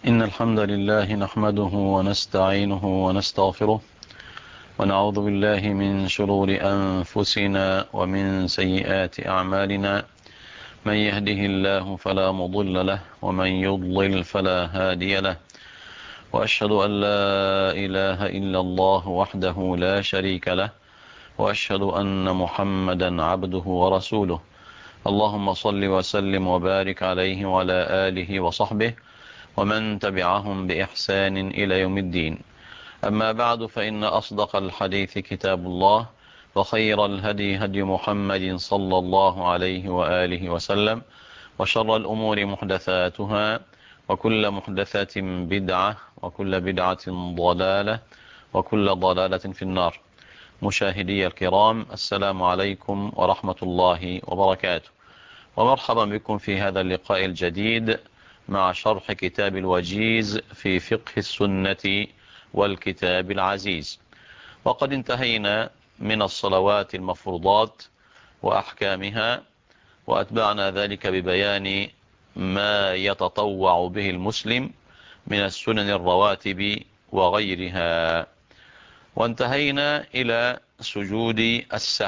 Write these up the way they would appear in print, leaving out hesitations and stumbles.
إن الحمد لله نحمده ونستعينه ونستغفره ونعوذ بالله من شرور أنفسنا ومن سيئات أعمالنا. من يهده الله فلا مضل له ومن يضلل فلا هادي له، وأشهد أن لا إله إلا الله وحده لا شريك له، وأشهد أن محمدا عبده ورسوله. اللهم صل وسلم وبارك عليه وعلى آله وصحبه ومن تبعهم بإحسان إلى يوم الدين. أما بعد، فإن أصدق الحديث كتاب الله، وخير الهدي هدي محمد صلى الله عليه وآله وسلم، وشر الأمور محدثاتها، وكل محدثة بدعة، وكل بدعة ضلالة، وكل ضلالة في النار. مشاهدي الكرام، السلام عليكم ورحمة الله وبركاته، ومرحبا بكم في هذا اللقاء الجديد مع شرح كتاب الوجيز في فقه السنة والكتاب العزيز. وقد انتهينا من الصلوات المفروضات وأحكامها، وأتبعنا ذلك ببيان ما يتطوع به المسلم من السنن الرواتب وغيرها، وانتهينا إلى سجود السهو.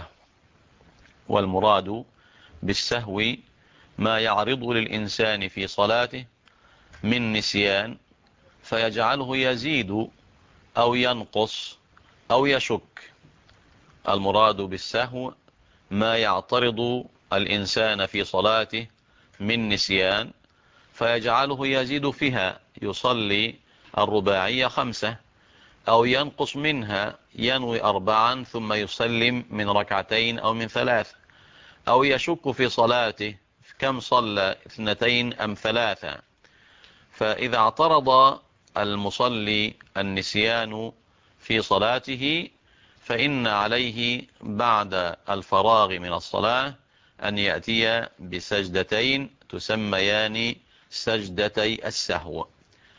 والمراد بالسهو ما يعرض للإنسان في صلاته من نسيان فيجعله يزيد أو ينقص أو يشك. المراد بالسهو ما يعترض الإنسان في صلاته من نسيان فيجعله يزيد فيها، يصلي الرباعية 5، أو ينقص منها، ينوي 4 ثم يسلم من 2 أو من 3، أو يشك في صلاته كم صلى 2 أم 3. فإذا اعترض المصلي النسيان في صلاته فإن عليه بعد الفراغ من الصلاة أن يأتي بسجدتين تسميان سجدتي السهو.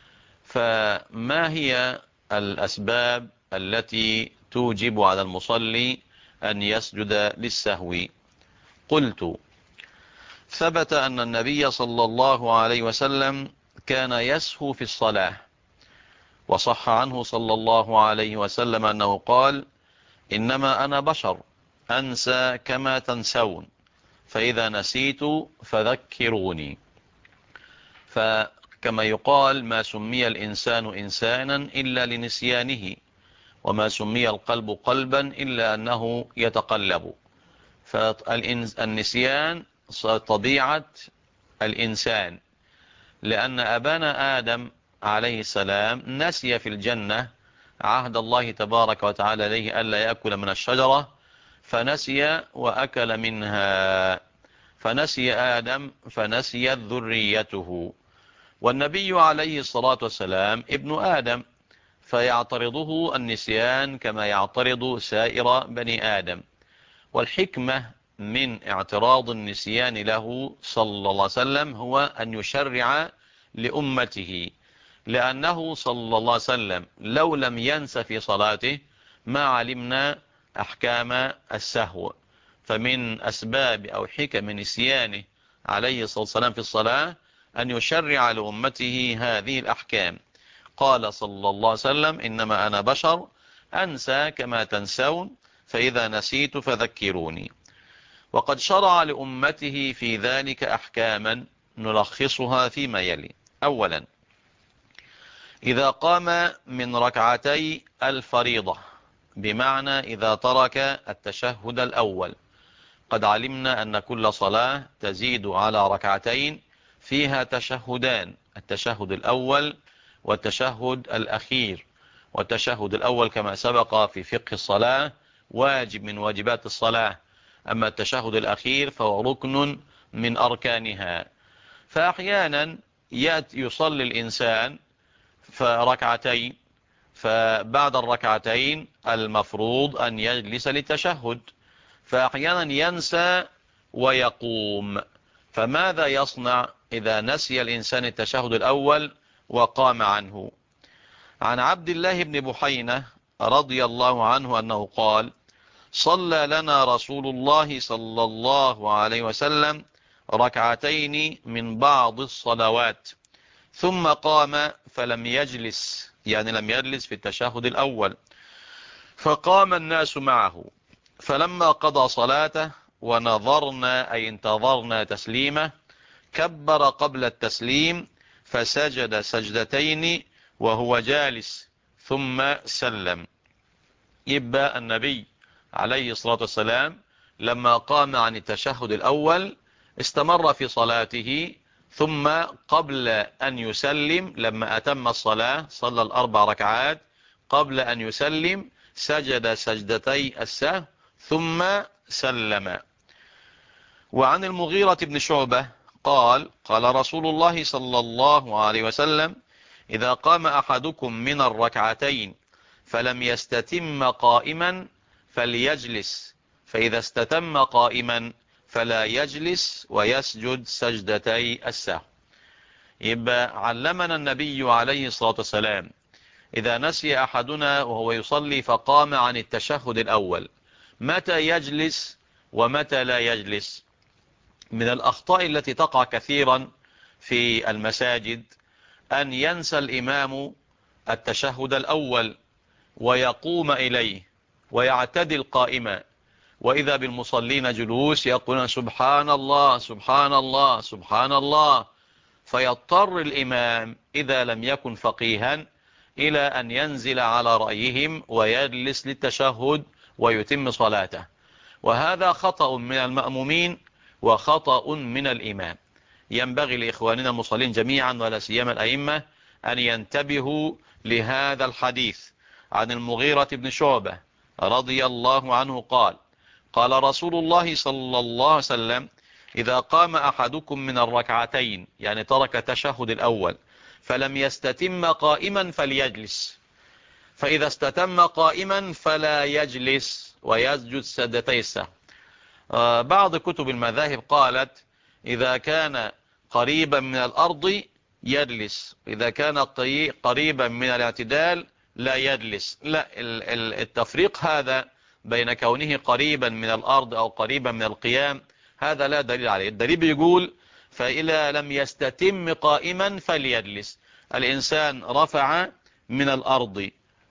فما هي الأسباب التي توجب على المصلي أن يسجد للسهو؟ قلت: ثبت أن النبي صلى الله عليه وسلم كان يسهو في الصلاة، وصح عنه صلى الله عليه وسلم أنه قال: إنما أنا بشر أنسى كما تنسون، فإذا نسيت فذكروني. فكما يقال: ما سمي الإنسان إنسانا إلا لنسيانه، وما سمي القلب قلبا إلا أنه يتقلب. فالنسيان طبيعة الإنسان، لأن أبانا آدم عليه السلام نسي في الجنة عهد الله تبارك وتعالى عليه ألا يأكل من الشجرة، فنسي وأكل منها، فنسي آدم فنسيت ذريته. والنبي عليه الصلاة والسلام ابن آدم، فيعترضه النسيان كما يعترض سائر بني آدم. والحكمة من اعتراض النسيان له صلى الله عليه وسلم هو أن يشرع لأمته، لأنه صلى الله عليه وسلم لو لم ينس في صلاته ما علمنا أحكام السهو. فمن أسباب أو حكم نسيانه عليه الصلاة والسلام في الصلاة أن يشرع لأمته هذه الأحكام. قال صلى الله عليه وسلم: إنما أنا بشر أنسى كما تنسون، فإذا نسيت فذكروني. وقد شرع لأمته في ذلك أحكاما نلخصها فيما يلي. أولا: إذا قام من ركعتي الفريضة، بمعنى إذا ترك التشهد الأول. قد علمنا أن كل صلاة تزيد على 2 فيها تشهدان: التشهد الأول والتشهد الأخير. والتشهد الأول كما سبق في فقه الصلاة واجب من واجبات الصلاة، أما التشهد الأخير فهو ركن من أركانها. فأحيانا يصلي الإنسان فركعتين، فبعد 2 المفروض أن يجلس للتشهد، فأحيانا ينسى ويقوم. فماذا يصنع إذا نسي الإنسان التشهد الأول وقام عنه؟ عن عبد الله بن بحينة رضي الله عنه أنه قال: صلى لنا رسول الله صلى الله عليه وسلم 2 من بعض الصلوات، ثم قام فلم يجلس، يعني لم يجلس في التشهد الأول، فقام الناس معه، فلما قضى صلاته ونظرنا أي انتظرنا تسليمه كبر قبل التسليم فسجد سجدتين وهو جالس ثم سلم. يبقى النبي عليه الصلاة والسلام لما قام عن التشهد الأول استمر في صلاته، ثم قبل أن يسلم لما أتم الصلاة صلى الأربع ركعات، قبل أن يسلم سجد سجدتي السهو ثم سلم. وعن المغيرة بن شعبة قال قال رسول الله صلى الله عليه وسلم: إذا قام أحدكم من الركعتين فلم يستتم قائما فليجلس، فإذا استتم قائما فلا يجلس ويسجد سجدتي السهو. يبقى علمنا النبي عليه الصلاة والسلام إذا نسي أحدنا وهو يصلي فقام عن التشهد الأول متى يجلس ومتى لا يجلس. من الأخطاء التي تقع كثيرا في المساجد أن ينسى الإمام التشهد الأول ويقوم إليه ويعتدل قائما، وإذا بالمصلين جلوس يقولون سبحان الله سبحان الله سبحان الله، فيضطر الإمام إذا لم يكن فقيها إلى أن ينزل على رأيهم ويجلس للتشهد ويتم صلاته، وهذا خطأ من المأمومين وخطأ من الإمام. ينبغي لإخواننا المصلين جميعا ولا سيما الأئمة أن ينتبهوا لهذا الحديث عن المغيرة بن شعبة رضي الله عنه قال قال رسول الله صلى الله عليه وسلم: إذا قام أحدكم من الركعتين، يعني ترك التشهد الأول، فلم يستتم قائما فليجلس، فإذا استتم قائما فلا يجلس ويسجد سجدتي السهو. بعض كتب المذاهب قالت إذا كان قريبا من الأرض يجلس، إذا كان قريبا من الاعتدال لا يجلس. لا، التفريق هذا بين كونه قريبا من الأرض أو قريبا من القيام هذا لا دليل عليه. الدليل بيقول فإذا لم يستتم قائما فليجلس. الإنسان رفع من الأرض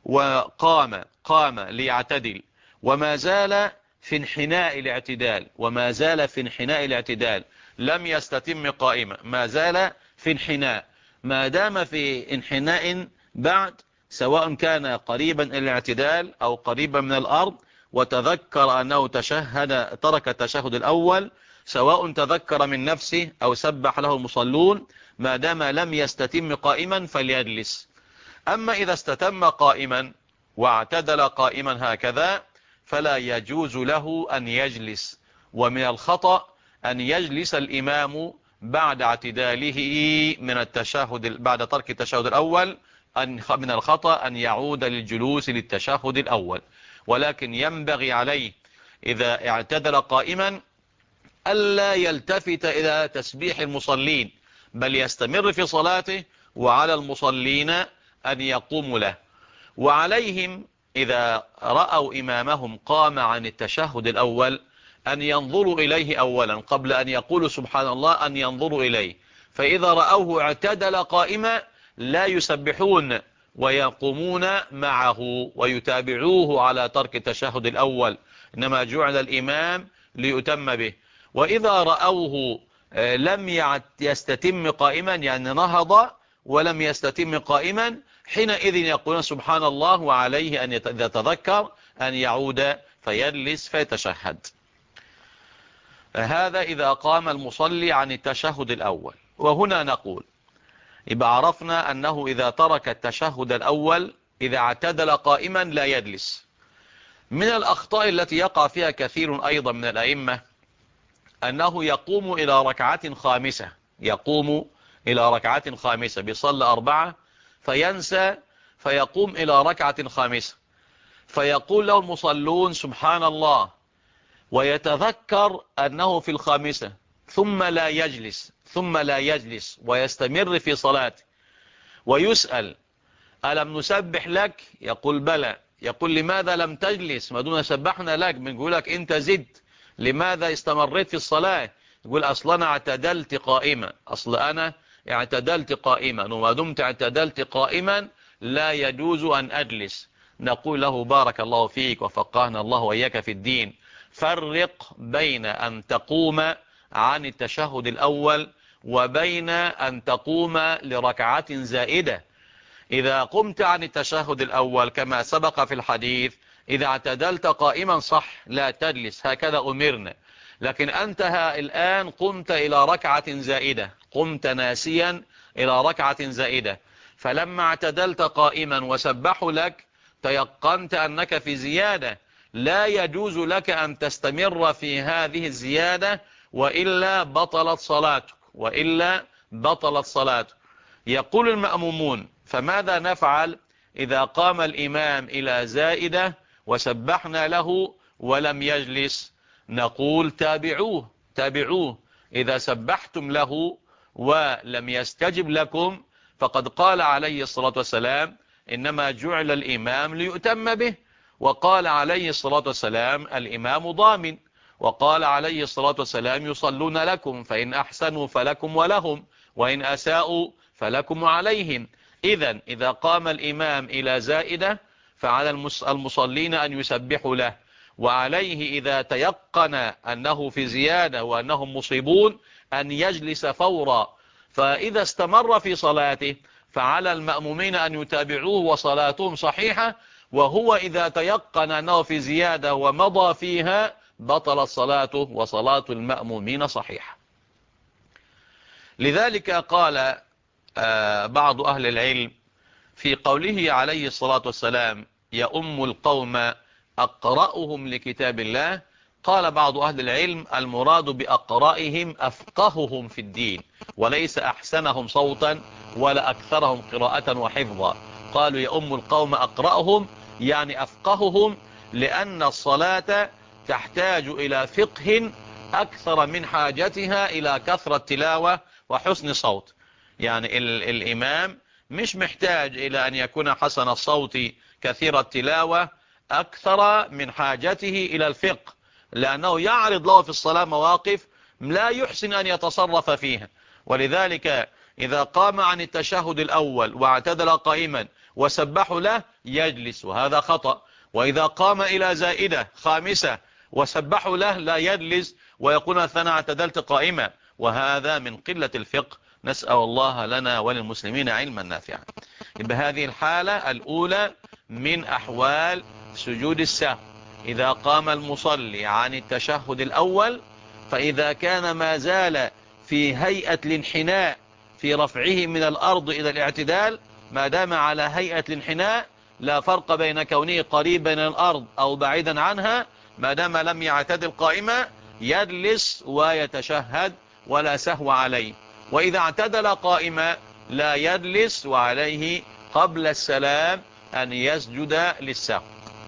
قام ليعتدل وما زال في انحناء الاعتدال، وما زال في انحناء الاعتدال، لم يستتم قائما، ما زال في انحناء، ما دام في انحناء بعد، سواء كان قريبا إلى الاعتدال أو قريبا من الأرض، وتذكر أنه ترك التشهد الأول، سواء تذكر من نفسه أو سبح له المصلون، ما دام لم يستتم قائما فليجلس. أما إذا استتم قائما واعتدل قائما هكذا فلا يجوز له أن يجلس. ومن الخطأ أن يجلس الإمام بعد اعتداله من التشهد بعد ترك التشهد الأول، من الخطأ أن يعود للجلوس للتشهد الأول، ولكن ينبغي عليه إذا اعتدل قائما ألا يلتفت إلى تسبيح المصلين، بل يستمر في صلاته، وعلى المصلين أن يقوموا له. وعليهم إذا رأوا إمامهم قام عن التشهد الأول أن ينظروا إليه أولا قبل أن يقولوا سبحان الله، أن ينظروا إليه، فإذا رأوه اعتدل قائما لا يسبحون ويقومون معه ويتابعوه على ترك التشهد الأول، إنما جعل الإمام ليتم به. وإذا رأوه لم يستتم قائما، يعني نهض ولم يستتم قائما، حينئذ يقولون سبحان الله، وعليه أن إذا تذكر أن يعود فيجلس فيتشهد. هذا إذا قام المصلي عن التشهد الأول. وهنا نقول يبقى عرفنا أنه إذا ترك التشهد الأول إذا اعتدل قائما لا يجلس. من الأخطاء التي يقع فيها كثير أيضا من الأئمة أنه يقوم إلى ركعة خامسة، يقوم إلى ركعة خامسة، بيصلي 4 فينسى فيقوم إلى ركعة خامسة، فيقول له المصلون سبحان الله، ويتذكر أنه في الخامسة، ثم لا يجلس ويستمر في صلاته، ويسأل ألم نسبح لك؟ يقول بلى. يقول لماذا لم تجلس؟ ما دون سبحنا لك، بنقول لك أنت زد، لماذا استمريت في الصلاة؟ يقول أصل أنا اعتدلت قائمة، أصل أنا اعتدلت قائما، وما دمت اعتدلت قائما لا يجوز أن أجلس. نقول له بارك الله فيك وفقهنا الله وإياك في الدين، فرق بين أن تقوم عن التشهد الأول وبين أن تقوم لركعة زائدة. إذا قمت عن التشهد الأول كما سبق في الحديث، إذا اعتدلت قائما صح لا تجلس، هكذا أمرنا. لكن أنت الآن قمت إلى ركعة زائدة، قمت ناسيا إلى ركعة زائدة، فلما اعتدلت قائما وسبحوا لك تيقنت أنك في زيادة، لا يجوز لك أن تستمر في هذه الزيادة وإلا بطلت صلاتك، وإلا بطلت صلاتك. يقول المأمومون: فماذا نفعل إذا قام الإمام إلى زائدة وسبحنا له ولم يجلس؟ نقول تابعوه. إذا سبحتم له ولم يستجب لكم فقد قال عليه الصلاة والسلام: إنما جعل الإمام ليؤتم به. وقال عليه الصلاة والسلام: الإمام ضامن. وقال عليه الصلاة والسلام: يصلون لكم فإن أحسنوا فلكم ولهم، وإن أساءوا فلكم عليهم. إذا قام الإمام إلى زائدة فعلى المصلين أن يسبحوا له، وعليه إذا تيقن أنه في زيادة وأنهم مصيبون أن يجلس فورا. فإذا استمر في صلاته فعلى المأمومين أن يتابعوه وصلاتهم صحيحة، وهو إذا تيقن أنه في زيادة ومضى فيها بطلت صلاته وصلاة المأمومين صحيحة. لذلك قال بعض أهل العلم في قوله عليه الصلاة والسلام: يؤم القوم أقرأهم لكتاب الله، قال بعض أهل العلم المراد بأقرائهم أفقههم في الدين، وليس أحسنهم صوتا ولا أكثرهم قراءة وحفظا. قالوا يؤم القوم أقرأهم يعني أفقههم، لأن الصلاة تحتاج إلى فقه أكثر من حاجتها إلى كثرة تلاوة وحسن صوت. يعني الإمام مش محتاج إلى أن يكون حسن الصوت كثير التلاوة أكثر من حاجته إلى الفقه، لأنه يعرض له في الصلاة مواقف لا يحسن أن يتصرف فيها. ولذلك إذا قام عن التشهد الأول واعتدل قائما وسبحوا له يجلس، وهذا خطأ. وإذا قام إلى زائدة خامسة وسبحوا له لا يجلس ويقول أنا اعتدلت قائما، وهذا من قلة الفقه. نسأل الله لنا وللمسلمين علما نافعا. بهذه الحالة الأولى من أحوال سجود السهو، إذا قام المصلي عن التشهد الأول، فإذا كان ما زال في هيئة الانحناء في رفعه من الأرض إلى الاعتدال، ما دام على هيئة الانحناء لا فرق بين كونه قريبا من الأرض أو بعيدا عنها، ما دام لم يعتدل قائما يجلس ويتشهد ولا سهو عليه. وإذا اعتدل قائما لا يجلس، وعليه قبل السلام أن يسجد للسهو.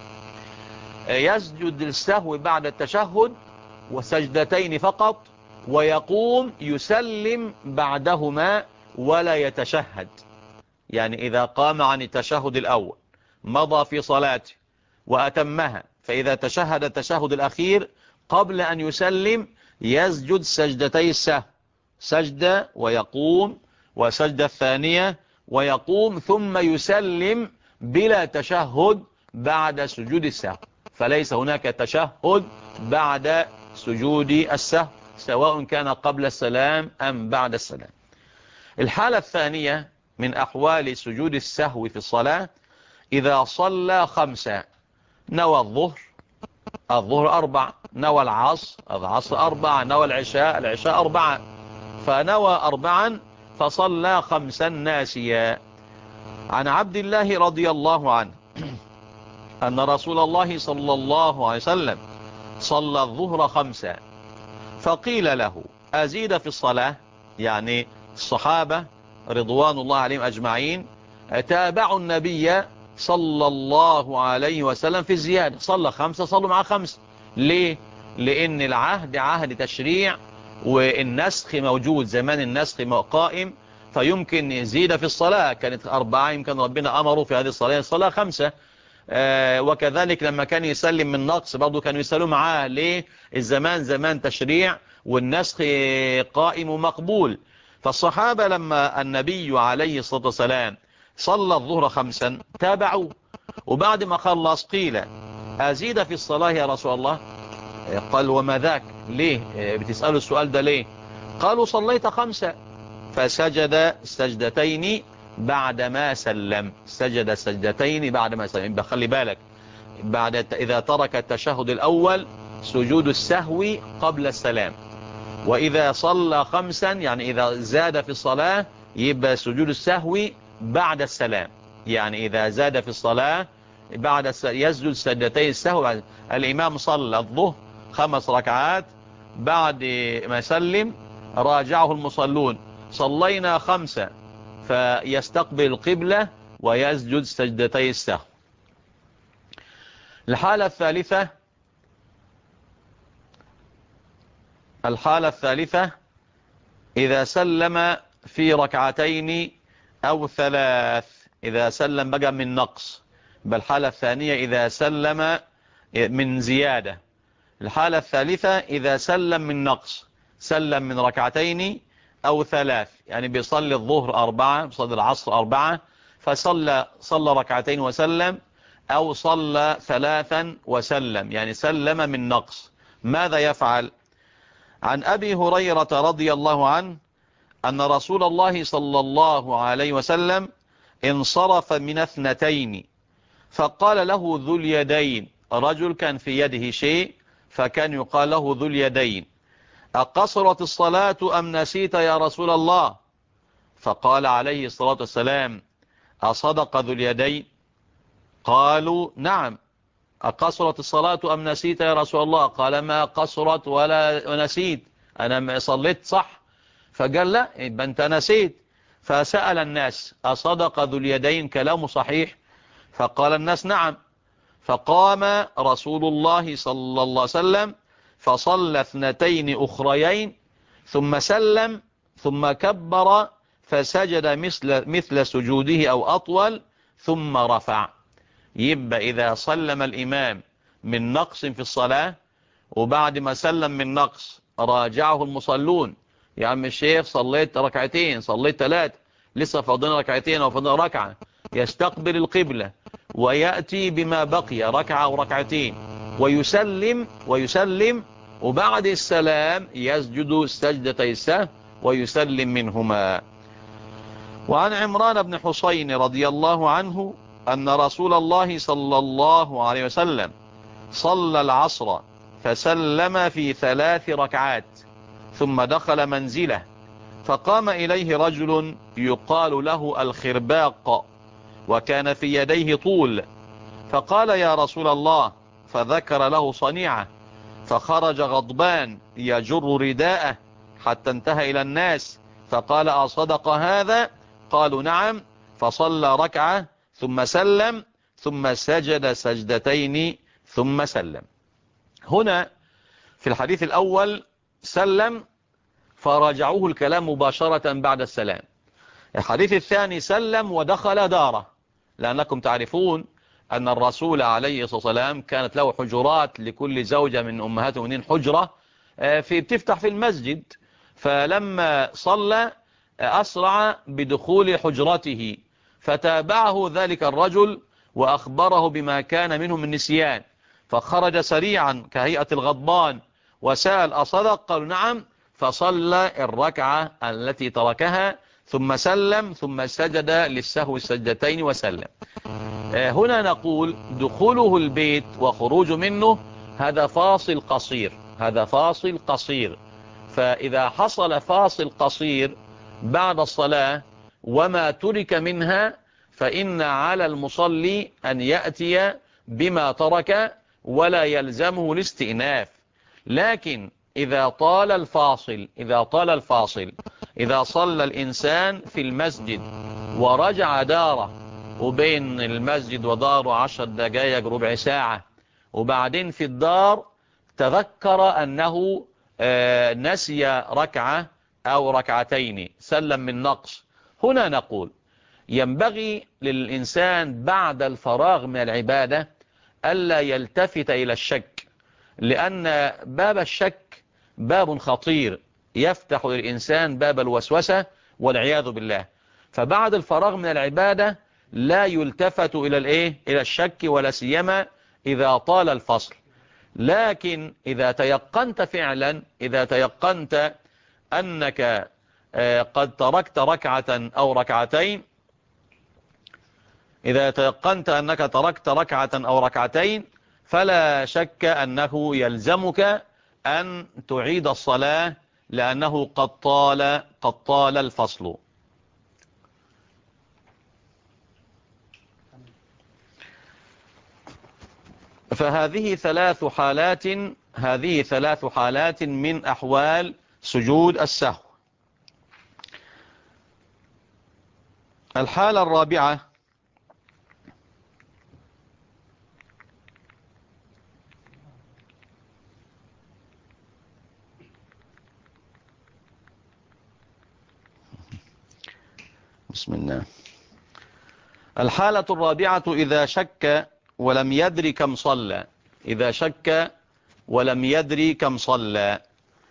يسجد للسهو بعد التشهد وسجدتين فقط، ويقوم يسلم بعدهما ولا يتشهد. يعني إذا قام عن التشهد الأول مضى في صلاته وأتمها، فإذا تشهد التشهد الأخير قبل أن يسلم يسجد سجدتي السهو، سجدة ويقوم، وسجدة الثانية ويقوم، ثم يسلم بلا تشهد بعد سجود السهو. فليس هناك تشهد بعد سجود السهو سواء كان قبل السلام أم بعد السلام. الحالة الثانية من أحوال سجود السهو في الصلاة: إذا صلى خمسة، نوى الظهر 4، نوى العصر 4، نوى العشاء 4، فنوى 4 فصلى 5 ناسيا. عن عبد الله رضي الله عنه أن رسول الله صلى الله عليه وسلم صلى الظهر 5، فقيل له: أزيد في الصلاة؟ يعني الصحابة رضوان الله عليهم أجمعين تابعوا النبي صلى الله عليه وسلم في الزيادة، صلى 5 صلوا مع 5. ليه؟ لأن العهد عهد تشريع، والنسخ موجود، زمان النسخ قائم، فيمكن يزيد في الصلاة. كانت 4، يمكن ربنا أمره في هذه الصلاة 5. وكذلك لما كان يسلم من نقص برضو كانوا يسألوا معاه. ليه؟ الزمان زمان تشريع والنسخ قائم ومقبول. فالصحابة لما النبي عليه الصلاة والسلام صلى الظهر 5 تابعوا، وبعد ما خلص قيل أزيد في الصلاة يا رسول الله؟ قال وما ذاك؟ ليه بتسألوا السؤال ده ليه؟ قالوا صليت 5. فسجد سجدتين بعدما سلم، سجد سجدتين بعدما سلم. بخلي بالك، إذا ترك التشهد الأول سجود السهو قبل السلام، وإذا صلى 5 يعني إذا زاد في الصلاة يبقى سجود السهو بعد السلام. يعني إذا زاد في الصلاة يسجد سجدتي السهو. الإمام صلى الظهر 5 ركعات، بعد ما سلم راجعه المصلون صلينا 5، فيستقبل القبلة ويسجد سجدتي السهو. الحالة الثالثة إذا سلم في ركعتين أو 3، إذا سلم بقى من نقص. بالحالة الثانية إذا سلم من زيادة. الحالة الثالثة إذا سلم من نقص، سلم من ركعتين أو 3، يعني بيصلي الظهر 4، بيصلي العصر 4، صلى ركعتين وسلم، أو صلى 3 وسلم، يعني سلم من نقص. ماذا يفعل؟ عن أبي هريرة رضي الله عنه أن رسول الله صلى الله عليه وسلم انصرف من 2، فقال له ذو اليدين، رجل كان في يده شيء فكان يقال له ذو اليدين: أقصرت الصلاة أم نسيت يا رسول الله؟ فقال عليه الصلاة والسلام: أصدق ذو اليدين؟ قالوا: نعم. أقصرت الصلاة أم نسيت يا رسول الله؟ قال: ما قصرت ولا نسيت، أنا صليت صح. فقال: لا، يبقى أنت نسيت. فسأل الناس: أصدق ذو اليدين كلامه صحيح؟ فقال الناس: نعم. فقام رسول الله صلى الله عليه وسلم فصلى 2 أخريين، ثم سلم، ثم كبر فسجد مثل سجوده أو أطول، ثم رفع. يبقى إذا سلم الإمام من نقص في الصلاة، وبعد ما سلم من نقص راجعه المصلون: يا عم الشيخ صليت ركعتين، صليت 3، لسه فاضلنا ركعتين أو فاضلنا ركعة، يستقبل القبلة ويأتي بما بقي 1 أو 2 ركعتين ويسلم، وبعد السلام يسجد سجدتي السهو ويسلم منهما. وعن عمران بن حسين رضي الله عنه أن رسول الله صلى الله عليه وسلم صلى العصر فسلم في 3 ركعات، ثم دخل منزله، فقام إليه رجل يقال له الخرباق، وكان في يديه طول، فقال: يا رسول الله، فذكر له صنيعه، فخرج غضبان يجر رداءه حتى انتهى إلى الناس، فقال: أصدق هذا؟ قالوا: نعم. فصلى ركعة ثم سلم، ثم سجد سجدتين ثم سلم. هنا في الحديث الأول سلم فرجعوه الكلام مباشرة بعد السلام. الحديث الثاني سلم ودخل داره، لأنكم تعرفون أن الرسول عليه الصلاة والسلام كانت له حجرات، لكل زوجة من أمهات المؤمنين حجرة بتفتح في المسجد، فلما صلى أسرع بدخول حجرته، فتابعه ذلك الرجل وأخبره بما كان منه من نسيان، فخرج سريعا كهيئة الغضبان وسأل: أصدق؟ قالوا: نعم. فصلى الركعة التي تركها، ثم سلم، ثم سجد للسهو السجدتين وسلم. هنا نقول دخوله البيت وخروج منه هذا فاصل قصير، هذا فاصل قصير. فإذا حصل فاصل قصير بعد الصلاة وما ترك منها، فإن على المصلي أن يأتي بما ترك ولا يلزمه الاستئناف. لكن إذا طال الفاصل، إذا صلى الإنسان في المسجد ورجع داره، وبين المسجد وداره 10 دقائق ربع ساعة، وبعدين في الدار تذكر أنه نسي ركعة أو ركعتين، سلم من نقص، هنا نقول ينبغي للإنسان بعد الفراغ من العبادة ألا يلتفت إلى الشك، لأن باب الشك باب خطير، يفتح للإنسان باب الوسوسة والعياذ بالله. فبعد الفراغ من العبادة لا يلتفت إلى الشك، ولا سيما إذا طال الفصل. لكن إذا تيقنت فعلا، إذا تيقنت أنك قد تركت ركعة أو ركعتين، إذا تيقنت أنك تركت ركعة أو ركعتين، فلا شك أنه يلزمك أن تعيد الصلاة، لأنه قد طال الفصل. فهذه ثلاث حالات من أحوال سجود السهو. الحالة الرابعة بسم الله. الحالة الرابعة إذا شك ولم يدري كم صلى. إذا شك ولم يدري كم صلى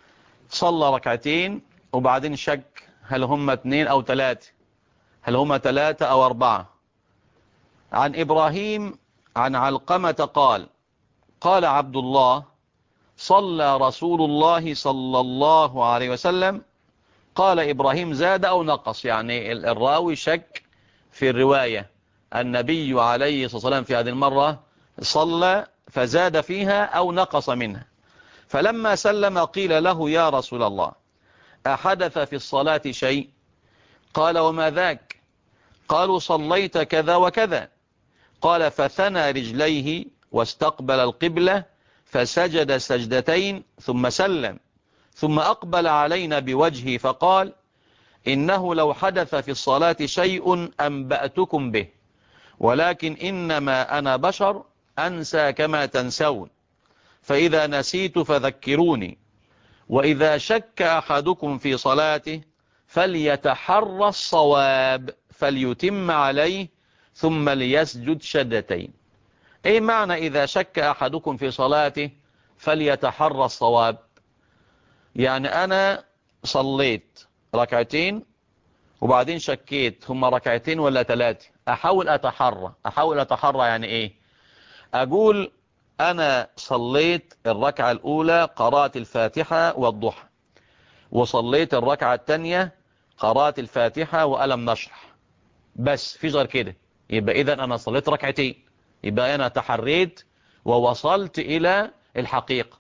ركعتين وبعدين شك هل هم 2 أو 3، هل هم 3 أو 4. عن إبراهيم عن علقمة قال عبد الله: صلى رسول الله صلى الله عليه وسلم. قال إبراهيم: زاد أو نقص؟ يعني الراوي شك في الرواية. النبي عليه الصلاة والسلام في هذه المرة صلى فزاد فيها أو نقص منها. فلما سلم قيل له: يا رسول الله، أحدث في الصلاة شيء؟ قال: وما ذاك؟ قالوا: صليت كذا وكذا. قال: فثنى رجليه واستقبل القبلة فسجد سجدتين ثم سلم، ثم أقبل علينا بوجهه فقال: إنه لو حدث في الصلاة شيء أنبأتكم به، ولكن إنما أنا بشر أنسى كما تنسون، فإذا نسيت فذكروني. وإذا شك أحدكم في صلاته فليتحرى الصواب فليتم عليه ثم ليسجد سجدتين. إيه معنى إذا شك أحدكم في صلاته فليتحرى الصواب؟ يعني أنا صليت ركعتين وبعدين شكيت هم ركعتين ولا 3، أحاول أتحرى. يعني إيه؟ أقول أنا صليت الركعة الأولى قرأت الفاتحة والضحى، وصليت الركعة الثانية قرأت الفاتحة وألم نشرح، بس في غير كده. يبقى إذا أنا صليت ركعتين، يبقى أنا تحريت ووصلت إلى الحقيقة.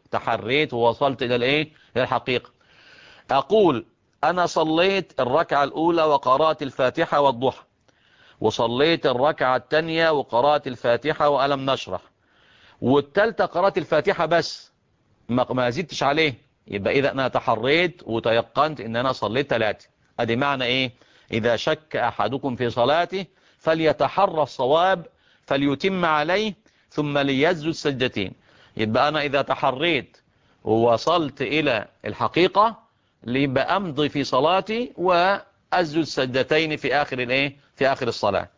إلى الحقيقة. أقول أنا صليت الركعة الأولى وقرأت الفاتحة والضحى، وصليت الركعة الثانية وقرأت الفاتحة وألم نشرح، والثالثة قرأت الفاتحة بس ما زدتش عليه. يبقى إذا أنا تحريت وتيقنت إن أنا صليت 3. أدي معنى إيه؟ إذا شك أحدكم في صلاته فليتحرى الصواب فليتم عليه ثم ليسجد سجدتين. يبقى أنا إذا تحريت ووصلت إلى الحقيقة ليبقى أمضي في صلاتي وأسجد سجدتين في آخر الصلاة.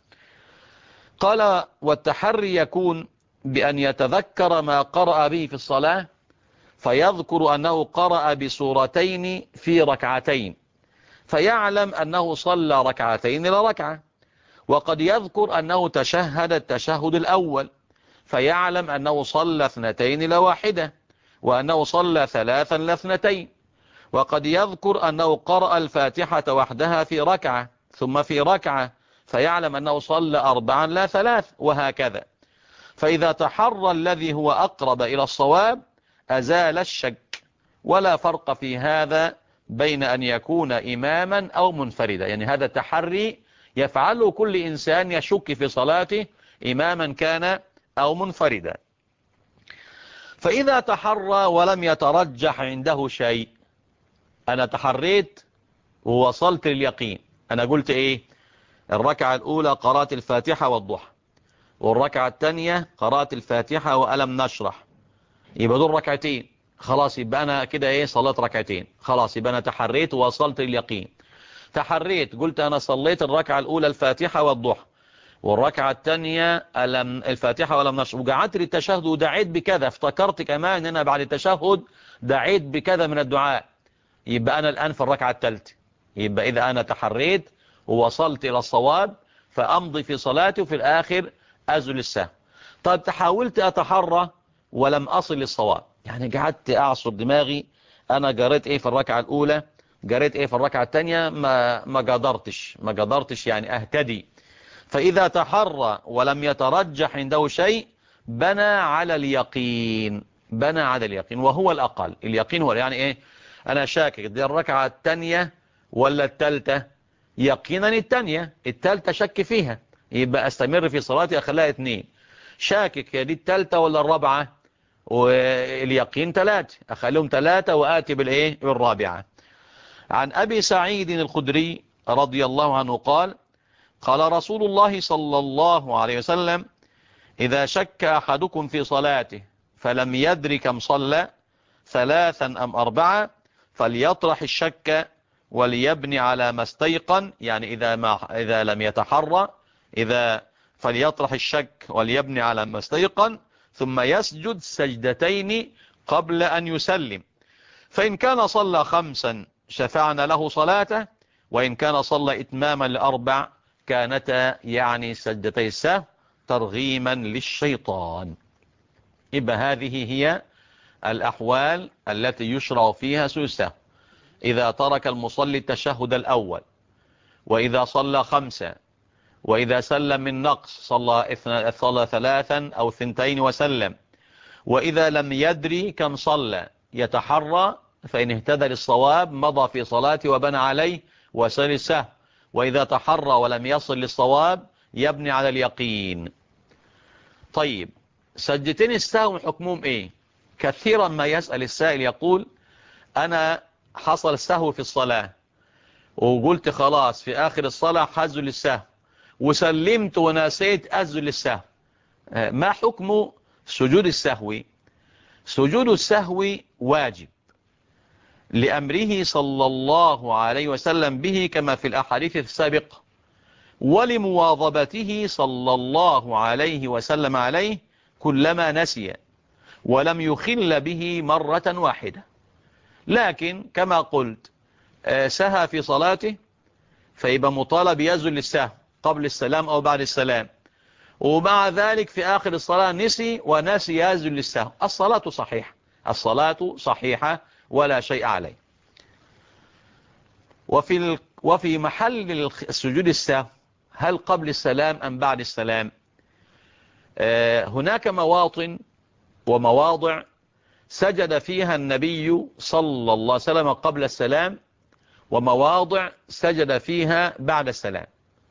قال: والتحري يكون بأن يتذكر ما قرأ به في الصلاة، فيذكر أنه قرأ بسورتين في ركعتين، فيعلم أنه صلى ركعتين إلى ركعة. وقد يذكر أنه تشهد التشهد الأول، فيعلم أنه صلى 2 إلى 1، وأنه صلى 3 إلى 2. وقد يذكر أنه قرأ الفاتحة وحدها في ركعة ثم في ركعة، فيعلم أنه صلى 4 لا 3، وهكذا. فإذا تحرى الذي هو أقرب إلى الصواب أزال الشك. ولا فرق في هذا بين أن يكون إماما أو منفردا. يعني هذا التحري يفعله كل إنسان يشك في صلاته، إماما كان أو منفردا. فإذا تحرى ولم يترجح عنده شيء، أنا تحريت ووصلت لليقين. أنا قلت إيه؟ الركعة الأولى قرأت الفاتحة والضحى، والركعة الثانية قرأت الفاتحة وألم نشرح، يبقى دول ركعتين. خلاص يبقى أنا كده إيه؟ صليت ركعتين. خلاص يبقى أنا تحريت ووصلت لليقين. تحريت قلت أنا صليت الركعة الأولى الفاتحة والضحى، والركعة الثانية الفاتحة ولم نشرح، وقعدت للتشهد ودعيت بكذا. افتكرت كمان أن أنا بعد التشهد دعيت بكذا من الدعاء. يبقى أنا الآن في الركعة الثالثة. يبقى إذا أنا تحريت ووصلت إلى الصواب فأمضي في صلاتي وفي الآخر أزل السهو. طيب تحاولت أتحرى ولم أصل للصواب، يعني قعدت أعصر دماغي، أنا قريت إيه في الركعة الأولى، قريت إيه في الركعة الثانية، ما قدرتش يعني أهتدي. فإذا تحرى ولم يترجح عنده شيء بنى على اليقين، بنى على اليقين وهو الأقل. اليقين هو يعني إيه؟ أنا شاكك دي الركعة الثانية ولا الثالثة؟ يقينا الثانية، الثالثة شك فيها، يبقى أستمر في صلاتي أخليها 2. شاكك يا دي الثالثة ولا الرابعة، واليقين 3، أخليهم 3 وآتي بالإيه؟ بالرابعة. عن أبي سعيد الخدري رضي الله عنه قال قال رسول الله صلى الله عليه وسلم إذا شك أحدكم في صلاته فلم يدر كم صلى 3 أم 4 فليطرح الشك وليبني على ما استيقن، يعني إذا لم يتحرى فليطرح الشك وليبني على ما استيقن ثم يسجد سجدتين قبل أن يسلم، فإن كان صلى 5 شفعنا له صلاته، وإن كان صلى إتماما ل4 كانتا يعني سجدتي السهو ترغيما للشيطان. يبقى هذه هي الأحوال التي يشرع فيها سجود السهو: إذا ترك المصلي التشهد الأول، وإذا صلى 5، وإذا سلم من نقص صلى 3 أو 2 وسلم، وإذا لم يدري كم صلى يتحرى، فإن اهتدى للصواب مضى في صلاته وبنى عليه وسجد السهو، وإذا تحرى ولم يصل للصواب يبني على اليقين. طيب سجدتين السهو حكمهم إيه؟ كثيرا ما يسأل السائل يقول أنا حصل سهو في الصلاة وقلت خلاص في آخر الصلاة هسجد للسهو وسلمت ونسيت أسجد للسهو، ما حكم سجود السهو؟ سجود السهو واجب لأمره صلى الله عليه وسلم به كما في الأحاديث السابقة، ولمواظبته صلى الله عليه وسلم عليه كلما نسي ولم يخل به مرة واحدة. لكن كما قلت سهى في صلاته فيبقى مطالب يسجد للسهو قبل السلام أو بعد السلام، ومع ذلك في آخر الصلاة نسي ونسي يسجد للسهو، الصلاة صحيحة، الصلاة صحيحة ولا شيء عليه. وفي محل السجود السهو هل قبل السلام أم بعد السلام؟ هناك مواطن ومواضع سجد فيها النبي صلى الله عليه وسلم قبل السلام، ومواضع سجد فيها بعد السلام.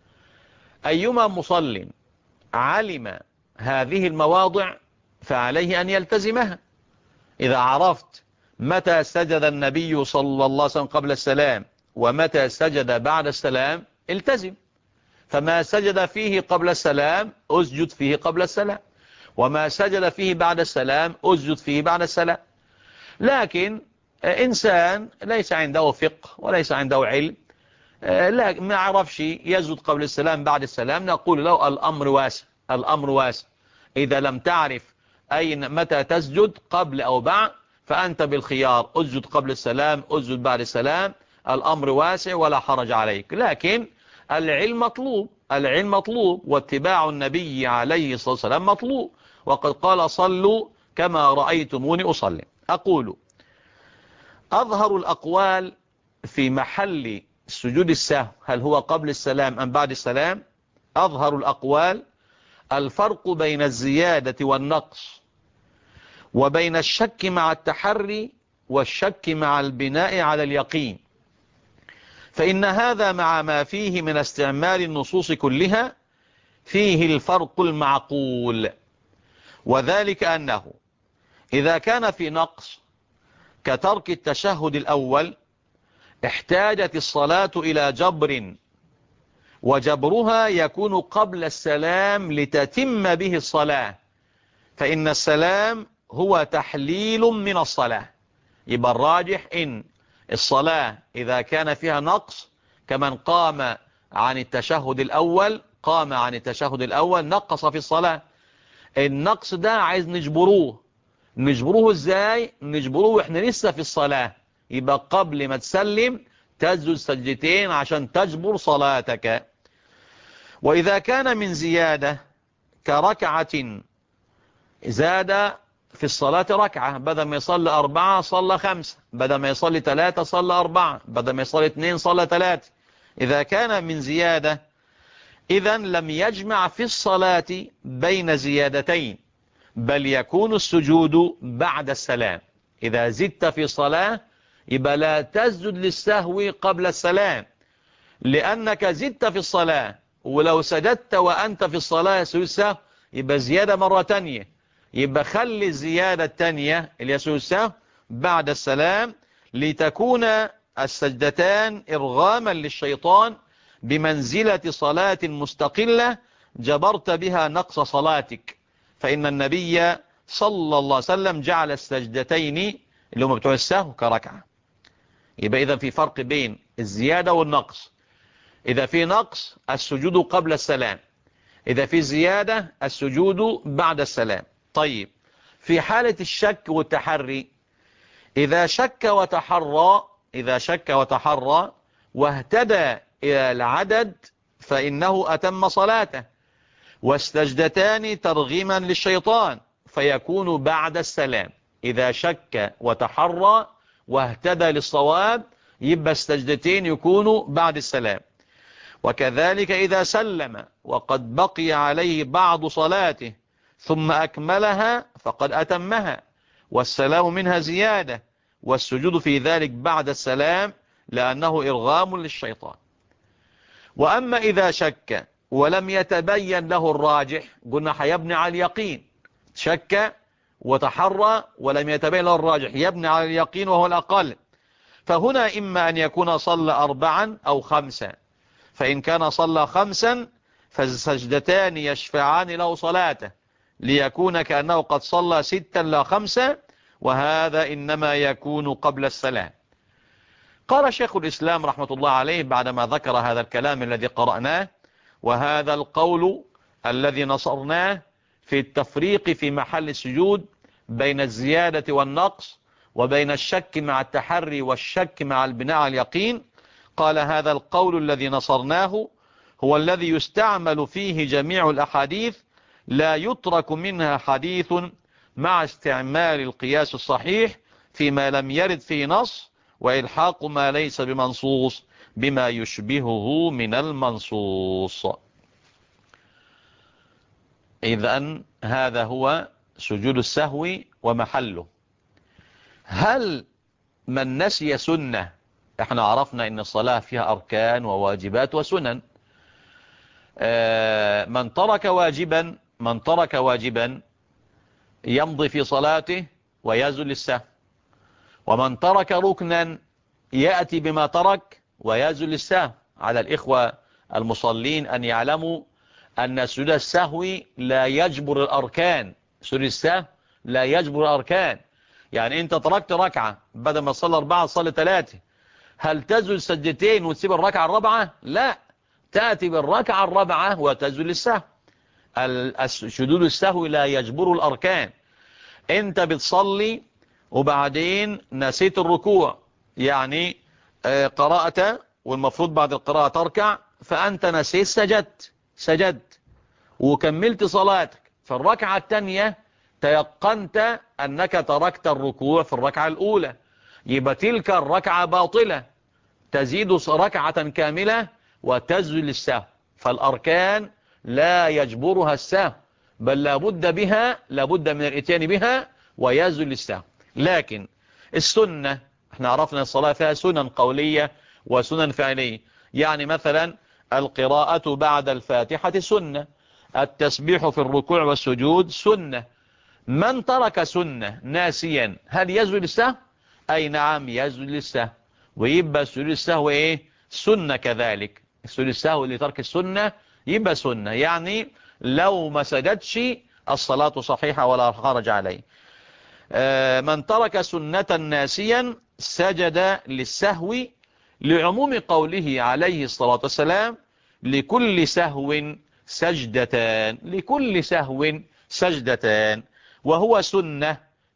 أيما مصل علم هذه المواضع فعليه أن يلتزمها. إذا عرفت متى سجد النبي صلى الله عليه وسلم قبل السلام ومتى سجد بعد السلام التزم، فما سجد فيه قبل السلام أسجد فيه قبل السلام، وما سجد فيه بعد السلام أسجد فيه بعد السلام. لكن إنسان ليس عنده فقه وليس عنده علم، لا ما عرفش يسجد قبل السلام بعد السلام، نقول له الأمر واسع، الأمر واسع. إذا لم تعرف متى تسجد قبل أو بعد فأنت بالخيار، أسجد قبل السلام أسجد بعد السلام، الأمر واسع ولا حرج عليك. لكن العلم مطلوب، العلم مطلوب، واتباع النبي عليه الصلاة والسلام مطلوب، وقد قال صلوا كما رأيتموني أصلي. أقول أظهر الأقوال في محل سجود السهو هل هو قبل السلام أم بعد السلام؟ أظهر الأقوال الفرق بين الزيادة والنقص، وبين الشك مع التحري والشك مع البناء على اليقين، فإن هذا مع ما فيه من استعمال النصوص كلها فيه الفرق المعقول، وذلك أنه إذا كان في نقص كترك التشهد الأول احتاجت الصلاة إلى جبر، وجبرها يكون قبل السلام لتتم به الصلاة، فإن السلام هو تحليل من الصلاة. يبقى الراجح إن الصلاة إذا كان فيها نقص كمن قام عن التشهد الأول، قام عن التشهد الأول نقص في الصلاة، النقص ده عايز نجبروه. نجبروه ازاي؟ نجبروه واحنا لسه في الصلاة، يبقى قبل ما تسلم تسجد سجدتين عشان تجبر صلاتك. وإذا كان من زيادة كركعة، زاد في الصلاة ركعة، بدل ما يصلي 4 صلى 5، بدل ما يصلي 3 صلى 4، بدل ما يصلي 2 صلى 3. إذا كان من زيادة إذن لم يجمع في الصلاة بين زيادتين، بل يكون السجود بعد السلام. إذا زدت في صلاة يبقى لا تسجد للسهو قبل السلام، لأنك زدت في الصلاة، ولو سجدت وأنت في الصلاة سجود السهو يبقى زيادة مرة تانية، يبقى خلي الزيادة التانية اللي هي سجود السهو بعد السلام، لتكون السجدتان إرغاما للشيطان بمنزلة صلاة مستقلة جبرت بها نقص صلاتك. فإن النبي صلى الله عليه وسلم جعل السجدتين اللي هم بتوع السهو كركعة. يبقى إذا في فرق بين الزيادة والنقص. إذا في نقص السجود قبل السلام، إذا في زيادة السجود بعد السلام. طيب، في حالة الشك والتحري، إذا شك وتحرى واهتدى إلى العدد فإنه أتم صلاته، واستجدتان ترغيما للشيطان فيكون بعد السلام. إذا شك وتحرى واهتدى للصواب يبقى استجدتين يكونوا بعد السلام. وكذلك إذا سلم وقد بقي عليه بعض صلاته ثم أكملها فقد أتمها، والسلام منها زيادة، والسجود في ذلك بعد السلام لأنه إرغام للشيطان. وأما إذا شك ولم يتبين له الراجح، قلنا حيبني على اليقين. شك وتحرى ولم يتبين له الراجح يبني على اليقين وهو الأقل. فهنا إما أن يكون صلى 4 أو 5، فإن كان صلى 5 فالسجدتان يشفعان له صلاته ليكون كأنه قد صلى 6 لا 5، وهذا إنما يكون قبل السلام. قال شيخ الإسلام رحمة الله عليه بعدما ذكر هذا الكلام الذي قرأناه، وهذا القول الذي نصرناه في التفريق في محل السجود بين الزيادة والنقص، وبين الشك مع التحري والشك مع البناء على اليقين، قال هذا القول الذي نصرناه هو الذي يستعمل فيه جميع الأحاديث، لا يترك منها حديث مع استعمال القياس الصحيح فيما لم يرد فيه نص، وإلحاق ما ليس بمنصوص بما يشبهه من المنصوص. إذن هذا هو سجود السهو ومحله. هل من نسي سنة، احنا عرفنا ان الصلاة فيها أركان وواجبات وسنن، من ترك واجبا يمضي في صلاته ويزل السهو، ومن ترك ركنا يأتي بما ترك ويزل السهو. على الإخوة المصلين أن يعلموا أن سجود السهو لا يجبر الأركان. سجود السهو لا يجبر الأركان. يعني أنت تركت ركعة بدل ما تصلي 4 تصلي 3، هل تزل سجدتين وتسيب الركعة الرابعة؟ لا، تأتي بالركعة الرابعة وتزل السهو. سجود السهو لا يجبر الأركان. أنت بتصلي وبعدين نسيت الركوع، يعني قرأت والمفروض بعد القراءة تركع، فأنت نسيت سجدت وكملت صلاتك. في الركعة الثانية تيقنت أنك تركت الركوع في الركعة الأولى، يبقى تلك الركعة باطلة، تزيد ركعة كاملة وتزل السهو. فالأركان لا يجبرها السهو، بل لابد من الاتيان بها ويزل السهو. لكن السنة، احنا عرفنا الصلاة فيها سنن قولية وسنن فعلية. يعني مثلا القراءة بعد الفاتحة سنة، التسبيح في الركوع والسجود سنة. من ترك سنة ناسيا هل يزل السهو؟ أي نعم يزل السهو، ويبقى سجود السهو ايه؟ سنة كذلك. سجود السهو اللي ترك السنة يبقى سنة، يعني لو ما سجدش الصلاة صحيحة ولا حرج عليه. من ترك سنة ناسيا سجد للسهو، لعموم قوله عليه الصلاة والسلام لكل سهو سجدتان، لكل سهو سجدتان، وهو سنة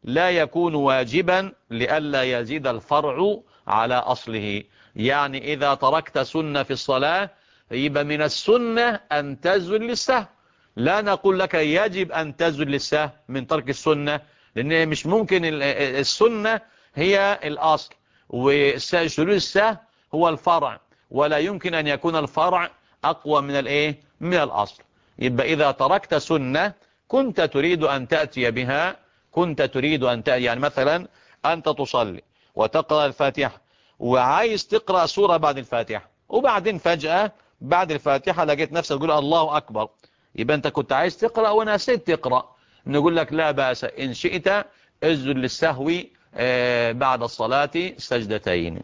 لا يكون واجبا لئلا يزيد الفرع على أصله. يعني إذا تركت سنة في الصلاة يبقى من السنة أن تسجد للسهو، لا نقول لك يجب أن تسجد للسهو من ترك السنة، لأن مش ممكن السنة هي الأصل وسجود السهو هو الفرع، ولا يمكن أن يكون الفرع أقوى من الإيه؟ من الأصل. يبقى إذا تركت سنة كنت تريد أن تأتي بها، كنت تريد أن تأتي، يعني مثلا أنت تصلي وتقرأ الفاتحة وعايز تقرأ سورة بعد الفاتحة، وبعدين فجأة بعد الفاتحة لقيت نفسك تقول الله أكبر، يبقى أنت كنت عايز تقرأ ونسيت تقرأ، نقول لك لا بأس إن شئت اسجد للسهو بعد الصلاة سجدتين.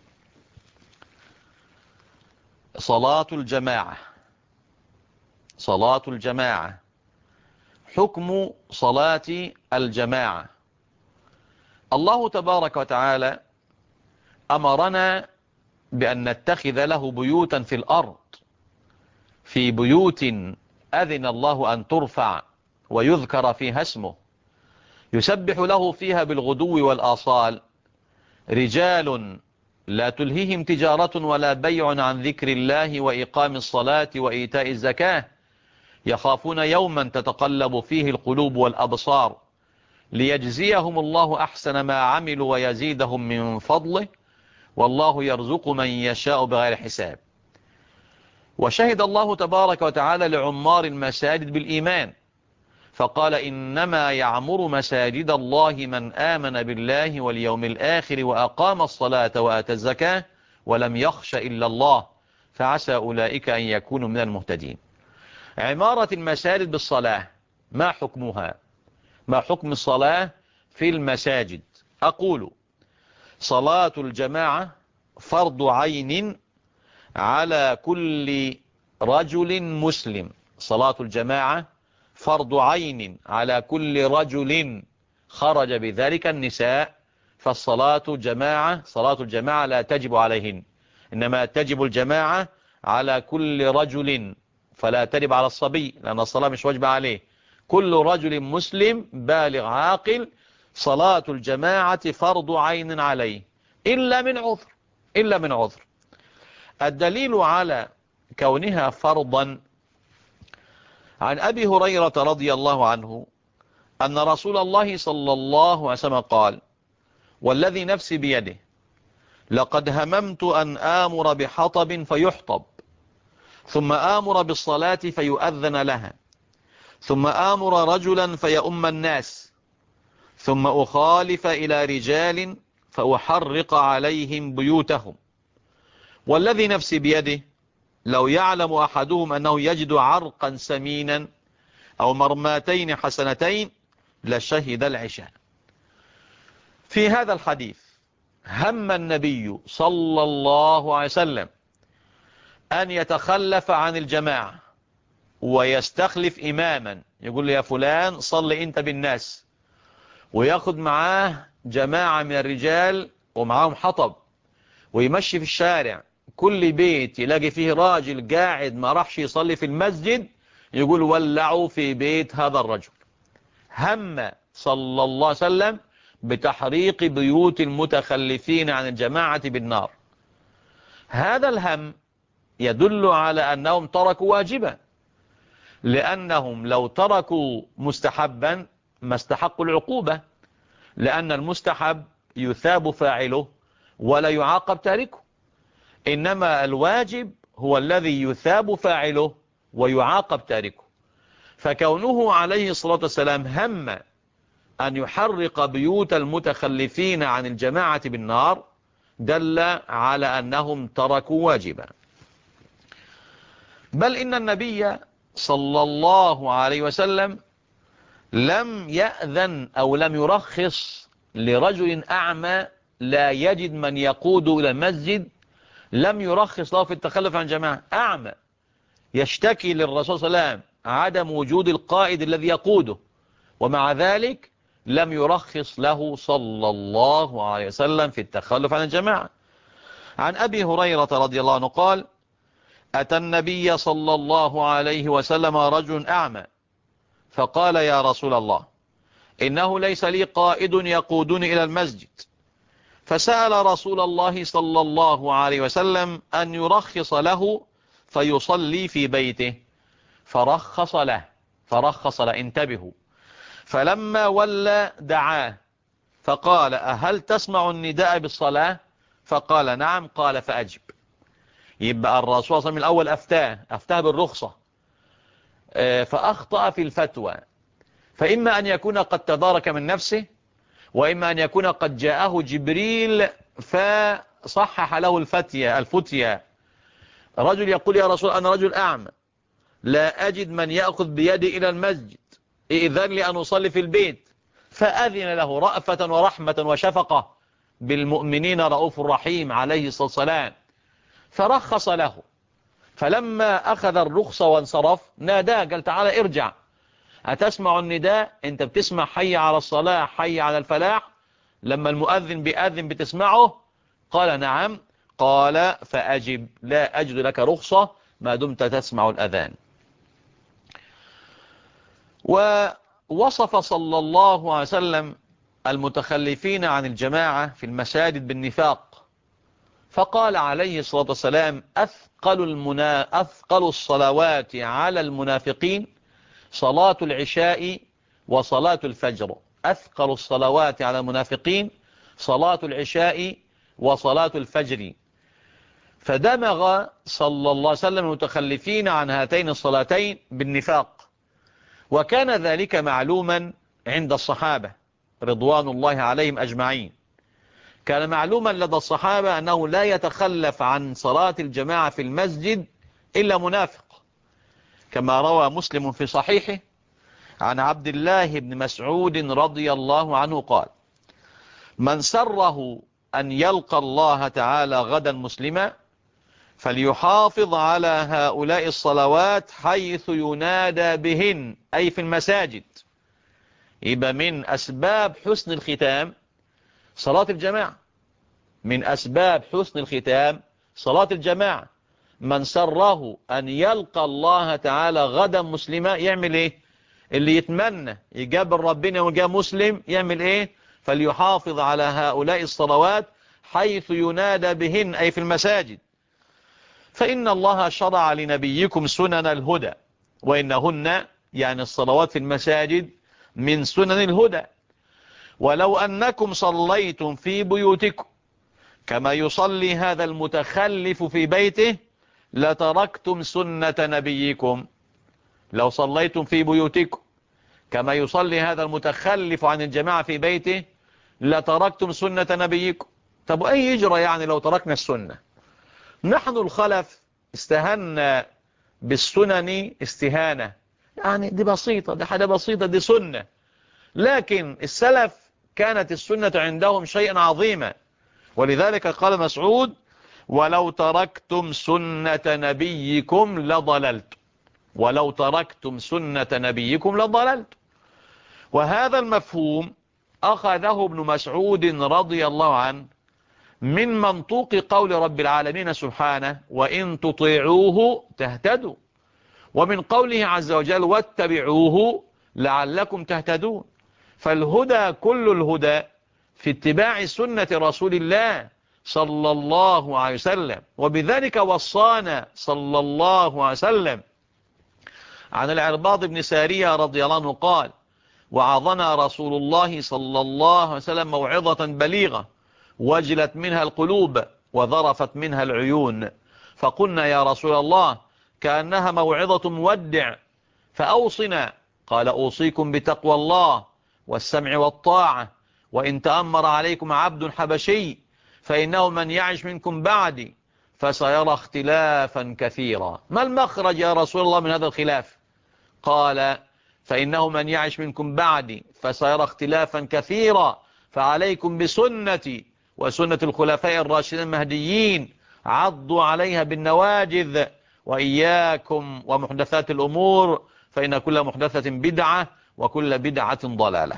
صلاة الجماعة. صلاة الجماعة، حكم صلاة الجماعة. الله تبارك وتعالى أمرنا بأن نتخذ له بيوتا في الأرض، في بيوت أذن الله أن ترفع ويذكر فيها اسمه، يسبح له فيها بالغدو والآصال، رجال لا تلهيهم تجارة ولا بيع عن ذكر الله وإقام الصلاة وإيتاء الزكاة، يخافون يوما تتقلب فيه القلوب والأبصار، ليجزيهم الله أحسن ما عملوا ويزيدهم من فضله، والله يرزق من يشاء بغير حساب. وشهد الله تبارك وتعالى لعمار المساجد بالإيمان، فقال إنما يعمر مساجد الله من آمن بالله واليوم الآخر وأقام الصلاة وآتى الزكاة ولم يخش إلا الله، فعسى أولئك أن يكونوا من المهتدين. عمارة المساجد بالصلاة، ما حكمها؟ ما حكم الصلاة في المساجد؟ أقول صلاة الجماعة فرض عين على كل رجل مسلم. صلاة الجماعة فرض عين على كل رجل، خرج بذلك النساء، فالصلاة جماعة، صلاة الجماعة لا تجب عليهن، إنما تجب الجماعة على كل رجل، فلا تجب على الصبي لأن الصلاة مش واجبة عليه. كل رجل مسلم بالغ عاقل صلاة الجماعة فرض عين عليه إلا من عذر، إلا من عذر. الدليل على كونها فرضا عن أبي هريرة رضي الله عنه أن رسول الله صلى الله عليه وسلم قال والذي نفسي بيده لقد هممت أن آمر بحطب فيحطب، ثم آمر بالصلاة فيؤذن لها، ثم آمر رجلا فيؤم الناس، ثم أخالف إلى رجال فأحرق عليهم بيوتهم، والذي نفسي بيده لو يعلم أحدهم أنه يجد عرقا سمينا أو مرماتين حسنتين لشهد العشاء. في هذا الحديث هم النبي صلى الله عليه وسلم أن يتخلف عن الجماعة ويستخلف إماما، يقول له يا فلان صل أنت بالناس، وياخد معاه جماعة من الرجال ومعاهم حطب ويمشي في الشارع، كل بيت يلاقي فيه راجل قاعد ما راحش يصلي في المسجد يقول ولعوا في بيت هذا الرجل. هم صلى الله عليه وسلم بتحريق بيوت المتخلفين عن الجماعة بالنار. هذا الهم يدل على أنهم تركوا واجبا، لأنهم لو تركوا مستحبا ما استحقوا العقوبة، لأن المستحب يثاب فاعله ولا يعاقب تاركه، إنما الواجب هو الذي يثاب فاعله ويعاقب تاركه. فكونه عليه الصلاة والسلام هم أن يحرق بيوت المتخلفين عن الجماعة بالنار دل على أنهم تركوا واجبا. بل إن النبي صلى الله عليه وسلم لم يأذن أو لم يرخص لرجل أعمى لا يجد من يقود إلى المسجد، لم يرخص له في التخلف عن جماعة. أعمى يشتكي للرسول صلى الله عليه وسلم عدم وجود القائد الذي يقوده، ومع ذلك لم يرخص له صلى الله عليه وسلم في التخلف عن الجماعة. عن أبي هريرة رضي الله عنه قال أتى النبي صلى الله عليه وسلم رجل أعمى فقال يا رسول الله إنه ليس لي قائد يقودني إلى المسجد. فسأل رسول الله صلى الله عليه وسلم أن يرخص له فيصلي في بيته، فرخص له انتبهوا. فلما ولى دعاه فقال: هل تسمع النداء بالصلاة؟ فقال: نعم. قال: فأجب. يبقى الرسول صلى الله عليه وسلم الأول أفتاه بالرخصة، فأخطأ في الفتوى، فإما أن يكون قد تدارك من نفسه، وإما أن يكون قد جاءه جبريل فصحح له الفتية. رجل يقول: يا رسول أنا رجل أعمى لا أجد من يأخذ بيدي إلى المسجد، إذن لي أن أصلي في البيت. فأذن له رأفة ورحمة وشفقة، بالمؤمنين رؤوف رحيم عليه الصلاة والسلام، فرخص له. فلما أخذ الرخصة وانصرف ناداه قال: تعالى ارجع، هتسمع النداء؟ انت بتسمع حي على الصلاة حي على الفلاح لما المؤذن بيأذن بتسمعه؟ قال: نعم. قال: فأجب، لا أجد لك رخصة ما دمت تسمع الأذان. ووصف صلى الله عليه وسلم المتخلفين عن الجماعة في المساجد بالنفاق، فقال عليه الصلاة والسلام: أثقل الصلوات على المنافقين صلاة العشاء وصلاة الفجر. أثقل الصلوات على المنافقين صلاة العشاء وصلاة الفجر. فدمغ صلى الله عليه وسلم المتخلفين عن هاتين الصلاتين بالنفاق، وكان ذلك معلوما عند الصحابة رضوان الله عليهم أجمعين. كان معلوما لدى الصحابة أنه لا يتخلف عن صلاة الجماعة في المسجد إلا منافق، كما روى مسلم في صحيحه عن عبد الله بن مسعود رضي الله عنه قال: من سره أن يلقى الله تعالى غدا مسلما فليحافظ على هؤلاء الصلوات حيث ينادى بهن، أي في المساجد. يبقى من أسباب حسن الختام صلاة الجماعة، من أسباب حسن الختام صلاة الجماعة. من سره أن يلقى الله تعالى غدا مسلما يعمل إيه؟ اللي يتمنى يقابل ربنا وجاء مسلم يعمل إيه؟ فليحافظ على هؤلاء الصلوات حيث ينادى بهن، أي في المساجد. فإن الله شرع لنبيكم سنن الهدى، وإنهن يعني الصلوات في المساجد من سنن الهدى. ولو أنكم صليتم في بيوتكم كما يصلي هذا المتخلف في بيته لتركتم سنة نبيكم. لو صليتم في بيوتكم كما يصلي هذا المتخلف عن الجماعة في بيته لتركتم سنة نبيكم. طب أي يجرى يعني لو تركنا السنة؟ نحن الخلف استهنا بالسنن استهانة، يعني دي بسيطة، دي حاجة بسيطة، دي سنة. لكن السلف كانت السنة عندهم شيئا عظيما، ولذلك قال مسعود: ولو تركتم سنة نبيكم لضللت، ولو تركتم سنة نبيكم لضللت. وهذا المفهوم أخذه ابن مسعود رضي الله عنه من منطوق قول رب العالمين سبحانه: وإن تطيعوه تهتدوا، ومن قوله عز وجل: واتبعوه لعلكم تهتدون. فالهدى كل الهدى في اتباع سنة رسول الله صلى الله عليه وسلم. وبذلك وصانا صلى الله عليه وسلم عن العرباض بن سارية رضي الله عنه قال: وعظنا رسول الله صلى الله عليه وسلم موعظة بليغة وجلت منها القلوب وذرفت منها العيون، فقلنا: يا رسول الله كأنها موعظة مودع فأوصنا. قال: أوصيكم بتقوى الله والسمع والطاعة، وإن تأمر عليكم عبد حبشي فإنه من يعش منكم بعدي فسيرى اختلافا كثيرا. ما المخرج يا رسول الله من هذا الخلاف؟ قال: فإنه من يعش منكم بعدي فسيرى اختلافا كثيرا، فعليكم بسنتي وسنة الخلفاء الراشدين المهديين، عضوا عليها بالنواجذ، وإياكم ومحدثات الأمور فإن كل محدثة بدعة وكل بدعة ضلالة.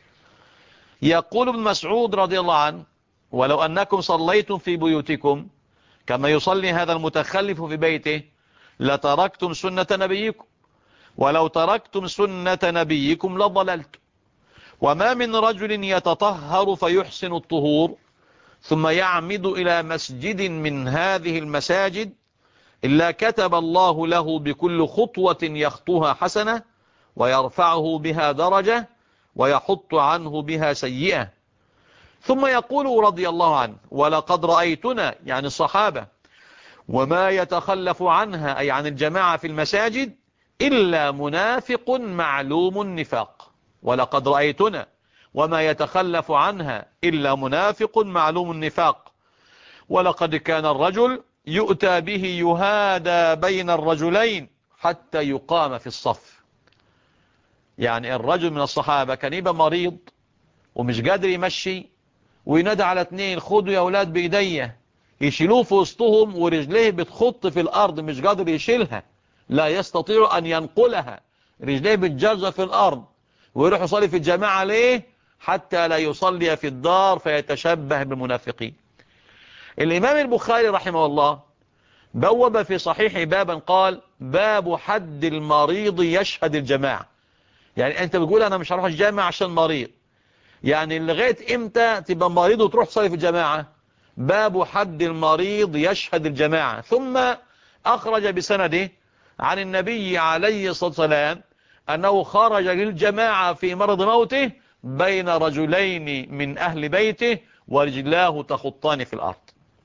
يقول ابن مسعود رضي الله عنه: ولو أنكم صليتم في بيوتكم كما يصلي هذا المتخلف في بيته لتركتم سنة نبيكم، ولو تركتم سنة نبيكم لضللتم. وما من رجل يتطهر فيحسن الطهور ثم يعمد إلى مسجد من هذه المساجد إلا كتب الله له بكل خطوة يخطوها حسنة ويرفعه بها درجة ويحط عنه بها سيئة. ثم يقول رضي الله عنه: ولقد رأيتنا، يعني الصحابة، وما يتخلف عنها أي عن الجماعة في المساجد إلا منافق معلوم النفاق. ولقد رأيتنا وما يتخلف عنها إلا منافق معلوم النفاق. ولقد كان الرجل يؤتى به يهادى بين الرجلين حتى يقام في الصف. يعني الرجل من الصحابة كان يبقى مريض ومش قادر يمشي، وينادى على اتنين: خدوا يا أولاد بإيديه، يشيلوه في وسطهم ورجليه بتخط في الأرض، مش قادر يشيلها، لا يستطيع أن ينقلها، رجليه بتجرجر في الأرض، ويروح يصلي في الجماعة. ليه؟ حتى لا يصلي في الدار فيتشبه بالمنافقين. الإمام البخاري رحمه الله بوب في صحيح بابا قال: باب حد المريض يشهد الجماعة. يعني أنت بتقول أنا مش هروح الجامعة عشان مريض، يعني لغاية إمتى تبقى مريض وتروح تصلي في الجماعة؟ باب حد المريض يشهد الجماعة. ثم أخرج بسنده عن النبي عليه الصلاة والسلام أنه خرج للجماعة في مرض موته بين رجلين من أهل بيته ورجلاه تخطان في الأرض.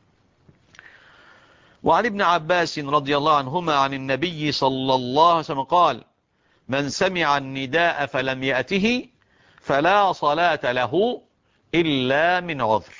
وعن ابن عباس رضي الله عنهما عن النبي صلى الله عليه وسلم قال: من سمع النداء فلم يأته فلا صلاة له إلا من عذر.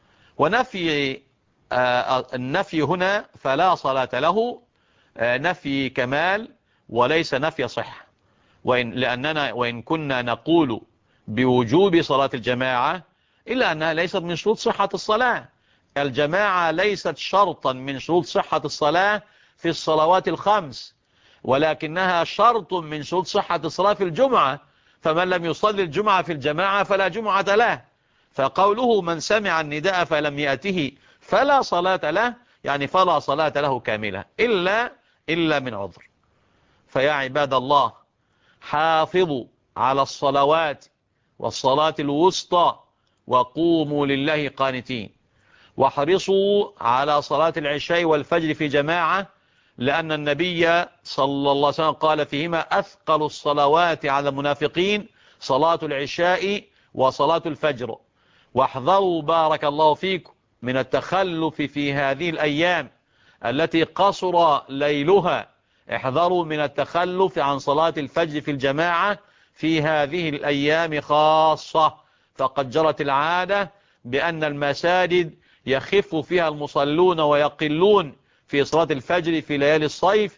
ونفي النفي هنا فلا صلاة له نفي كمال وليس نفي صحة، لأننا وإن كنا نقول بوجوب صلاة الجماعة إلا أنها ليست من شروط صحة الصلاة. الجماعة ليست شرطا من شروط صحة الصلاة في الصلوات الخمس، ولكنها شرط من شروط صحة الصلاة في الجمعة، فمن لم يصلي الجمعة في الجماعة فلا جمعة له. فقوله من سمع النداء فلم يأته فلا صلاة له، يعني فلا صلاة له كاملة إلا من عذر. فيا عباد الله، حافظوا على الصلوات والصلاة الوسطى وقوموا لله قانتين، واحرصوا على صلاة العشاء والفجر في جماعة، لأن النبي صلى الله عليه وسلم قال فيهما: أثقل الصلوات على المنافقين صلاة العشاء وصلاة الفجر. واحذروا بارك الله فيكم من التخلف في هذه الأيام التي قصر ليلها، احذروا من التخلف عن صلاة الفجر في الجماعة في هذه الأيام خاصة، فقد جرت العادة بأن المساجد يخف فيها المصلون ويقلون في صلاة الفجر في ليالي الصيف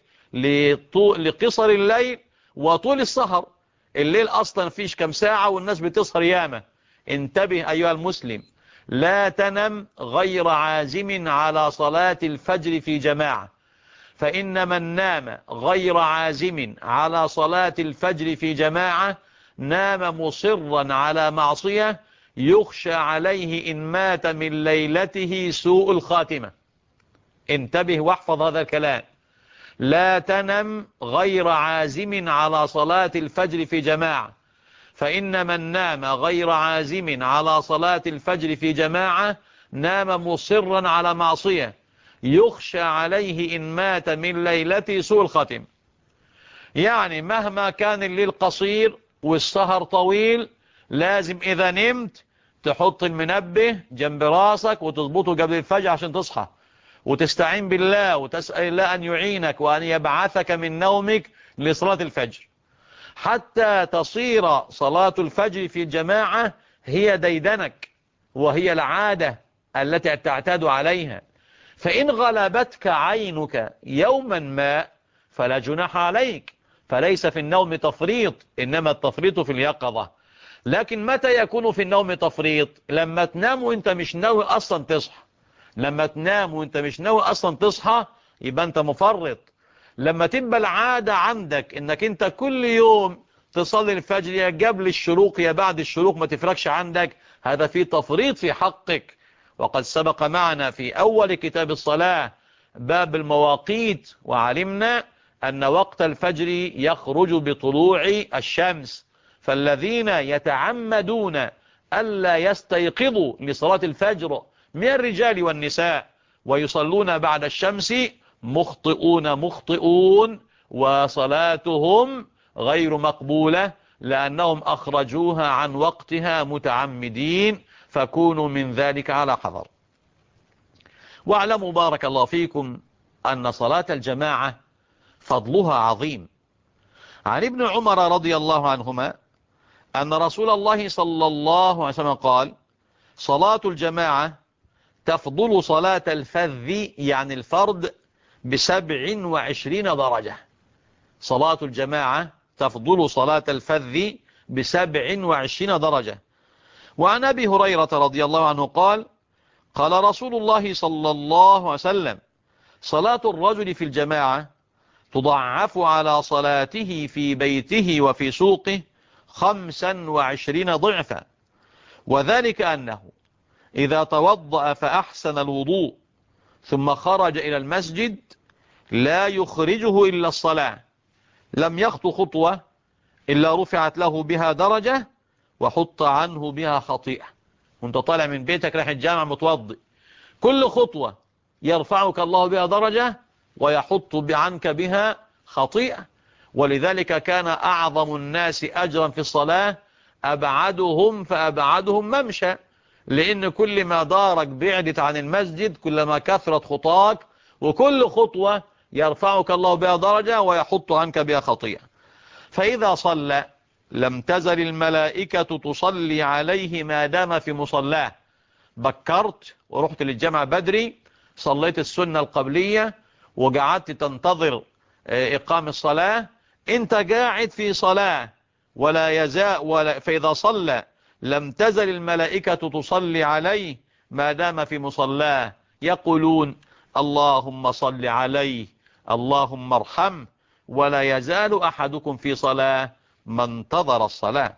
لقصر الليل وطول السهر. الليل أصلا فيش كم ساعة والناس بتسهر ياما. انتبه أيها المسلم، لا تنم غير عازم على صلاة الفجر في جماعة، فإن من نام غير عازم على صلاة الفجر في جماعة نام مصرا على معصية يخشى عليه إن مات من ليلته سوء الخاتمة. انتبه واحفظ هذا الكلام: لا تنم غير عازم على صلاة الفجر في جماعة، فإن من نام غير عازم على صلاة الفجر في جماعة نام مصرا على معصية يخشى عليه إن مات من ليلته سوء الخاتمة. يعني مهما كان الليل قصير والسهر طويل، لازم إذا نمت تحط المنبه جنب راسك وتضبطه قبل الفجر عشان تصحى، وتستعين بالله وتسأل الله أن يعينك وأن يبعثك من نومك لصلاة الفجر، حتى تصير صلاة الفجر في الجماعة هي ديدنك وهي العادة التي تعتاد عليها. فإن غلبتك عينك يوما ما فلا جناح عليك، فليس في النوم تفريط، إنما التفريط في اليقظة. لكن متى يكون في النوم تفريط؟ لما تنام وانت مش ناوي أصلا تصحى. لما تنام وانت مش ناوي أصلا تصحى يبقى انت مفرط. لما تبقى العادة عندك انك انت كل يوم تصلي الفجر يا قبل الشروق يا بعد الشروق، ما تفرقش عندك، هذا فيه تفريط في حقك. وقد سبق معنا في أول كتاب الصلاة باب المواقيت، وعلمنا أن وقت الفجر يخرج بطلوع الشمس، فالذين يتعمدون ألا يستيقظوا لصلاة الفجر من الرجال والنساء ويصلون بعد الشمس مخطئون وصلاتهم غير مقبولة لأنهم أخرجوها عن وقتها متعمدين، فكونوا من ذلك على حذر. واعلموا بارك الله فيكم أن صلاة الجماعة فضلها عظيم. عن ابن عمر رضي الله عنهما أن رسول الله صلى الله عليه وسلم قال: صلاة الجماعة تفضل صلاة الفذ يعني الفرد ب27 درجة. صلاة الجماعة تفضل صلاة الفذ ب27 درجة. وعن أبي هريرة رضي الله عنه قال: قال رسول الله صلى الله عليه وسلم: صلاة الرجل في الجماعة تضعف على صلاته في بيته وفي سوقه 25 ضعفا، وذلك أنه إذا توضأ فأحسن الوضوء ثم خرج إلى المسجد لا يخرجه إلا الصلاة لم يخطو خطوة إلا رفعت له بها درجة وحط عنه بها خطيئة. وانت طالع من بيتك رايح الجامع متوضئ، كل خطوة يرفعك الله بها درجة ويحط عنك بها خطيئة. ولذلك كان أعظم الناس أجرا في الصلاة أبعدهم فأبعدهم ممشى، لأن كل ما دارك بعدت عن المسجد كلما كثرت خطاك، وكل خطوة يرفعك الله بها درجة ويحط عنك بها خطيئة. فإذا صلى لم تزل الملائكة تصلي عليه ما دام في مصلاه. بكرت ورحت للجامع بدري، صليت السنة القبلية وقعدت تنتظر إقام الصلاة، انت قاعد في صلاة ولا يزال فإذا صلى لم تزل الملائكة تصلي عليه ما دام في مصلاه، يقولون: اللهم صل عليه اللهم ارحمه، ولا يزال أحدكم في صلاة ما انتظر الصلاة.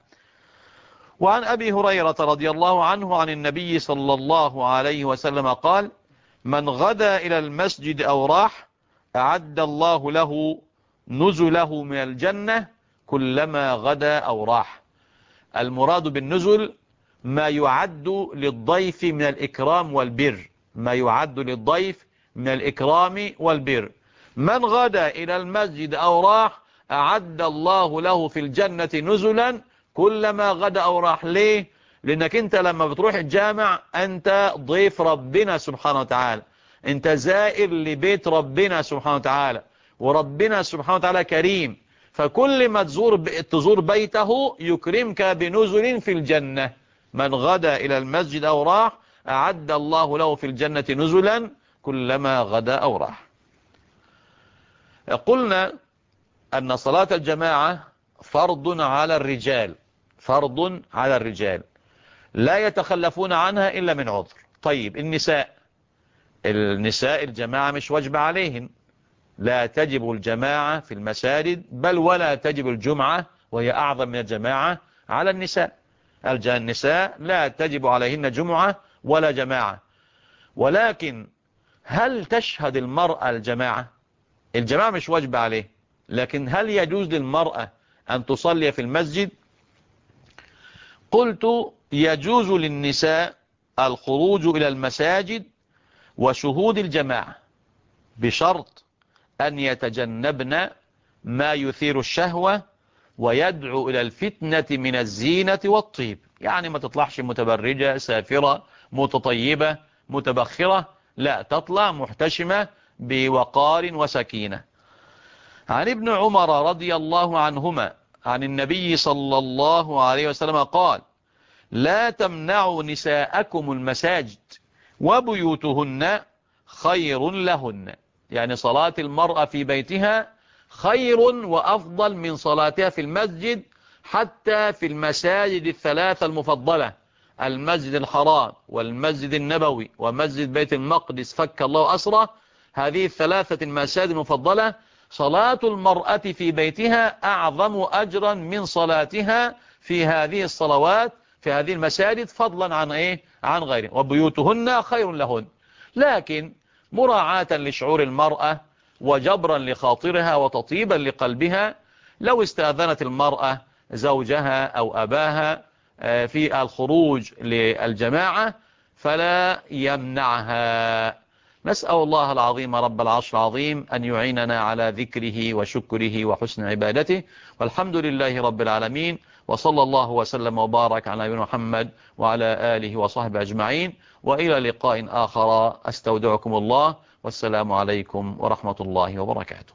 وعن أبي هريرة رضي الله عنه عن النبي صلى الله عليه وسلم قال: من غدا إلى المسجد أو راح أعد الله له نزله من الجنة كلما غدا أو راح. المراد بالنزل ما يعد للضيف من الإكرام والبر، ما يعد للضيف من الإكرام والبر. من غدا إلى المسجد أو راح أعد الله له في الجنة نزلا كلما غدا أو راح. ليه؟ لأنك أنت لما بتروح الجامع أنت ضيف ربنا سبحانه وتعالى، أنت زائر لبيت ربنا سبحانه وتعالى، وربنا سبحانه وتعالى كريم، فكل ما تزور بيته يكرمك بنزل في الجنة. من غدا إلى المسجد أو راح أعد الله له في الجنة نزلا كلما غدا أو راح. قلنا أن صلاة الجماعة فرض على الرجال، فرض على الرجال لا يتخلفون عنها إلا من عذر. طيب النساء الجماعة مش واجب عليهن، لا تجب الجماعة في المساجد، بل ولا تجب الجمعة وهي أعظم من الجماعة على النساء. النساء لا تجب عليهن جمعة ولا جماعة. ولكن هل تشهد المرأة الجماعة؟ الجماعة مش واجب عليه، لكن هل يجوز للمرأة أن تصلي في المسجد؟ قلت: يجوز للنساء الخروج إلى المساجد وشهود الجماعة بشرط أن يتجنبن ما يثير الشهوة ويدعو إلى الفتنة من الزينة والطيب. يعني ما تطلعش متبرجة سافرة متطيبة متبخرة، لا، تطلع محتشمة بوقار وسكينة. عن ابن عمر رضي الله عنهما عن النبي صلى الله عليه وسلم قال: لا تمنعوا نساءكم المساجد وبيوتهن خير لهن. يعني صلاة المرأة في بيتها خير وأفضل من صلاتها في المسجد، حتى في المساجد الثلاثة المفضلة: المسجد الحرام والمسجد النبوي ومسجد بيت المقدس فك الله أسره. هذه الثلاثة المساجد المفضلة صلاة المرأة في بيتها أعظم أجرا من صلاتها في هذه الصلوات في هذه المساجد، فضلا عن غيره. وبيوتهن خير لهن. لكن مراعاة لشعور المرأة وجبرا لخاطرها وتطيبا لقلبها، لو استأذنت المرأة زوجها أو أباها في الخروج للجماعة فلا يمنعها. نسأل الله العظيم رب العرش العظيم أن يعيننا على ذكره وشكره وحسن عبادته، والحمد لله رب العالمين، وصلى الله وسلم وبارك على نبينا محمد وعلى آله وصحبه أجمعين، وإلى لقاء آخر، أستودعكم الله، والسلام عليكم ورحمة الله وبركاته.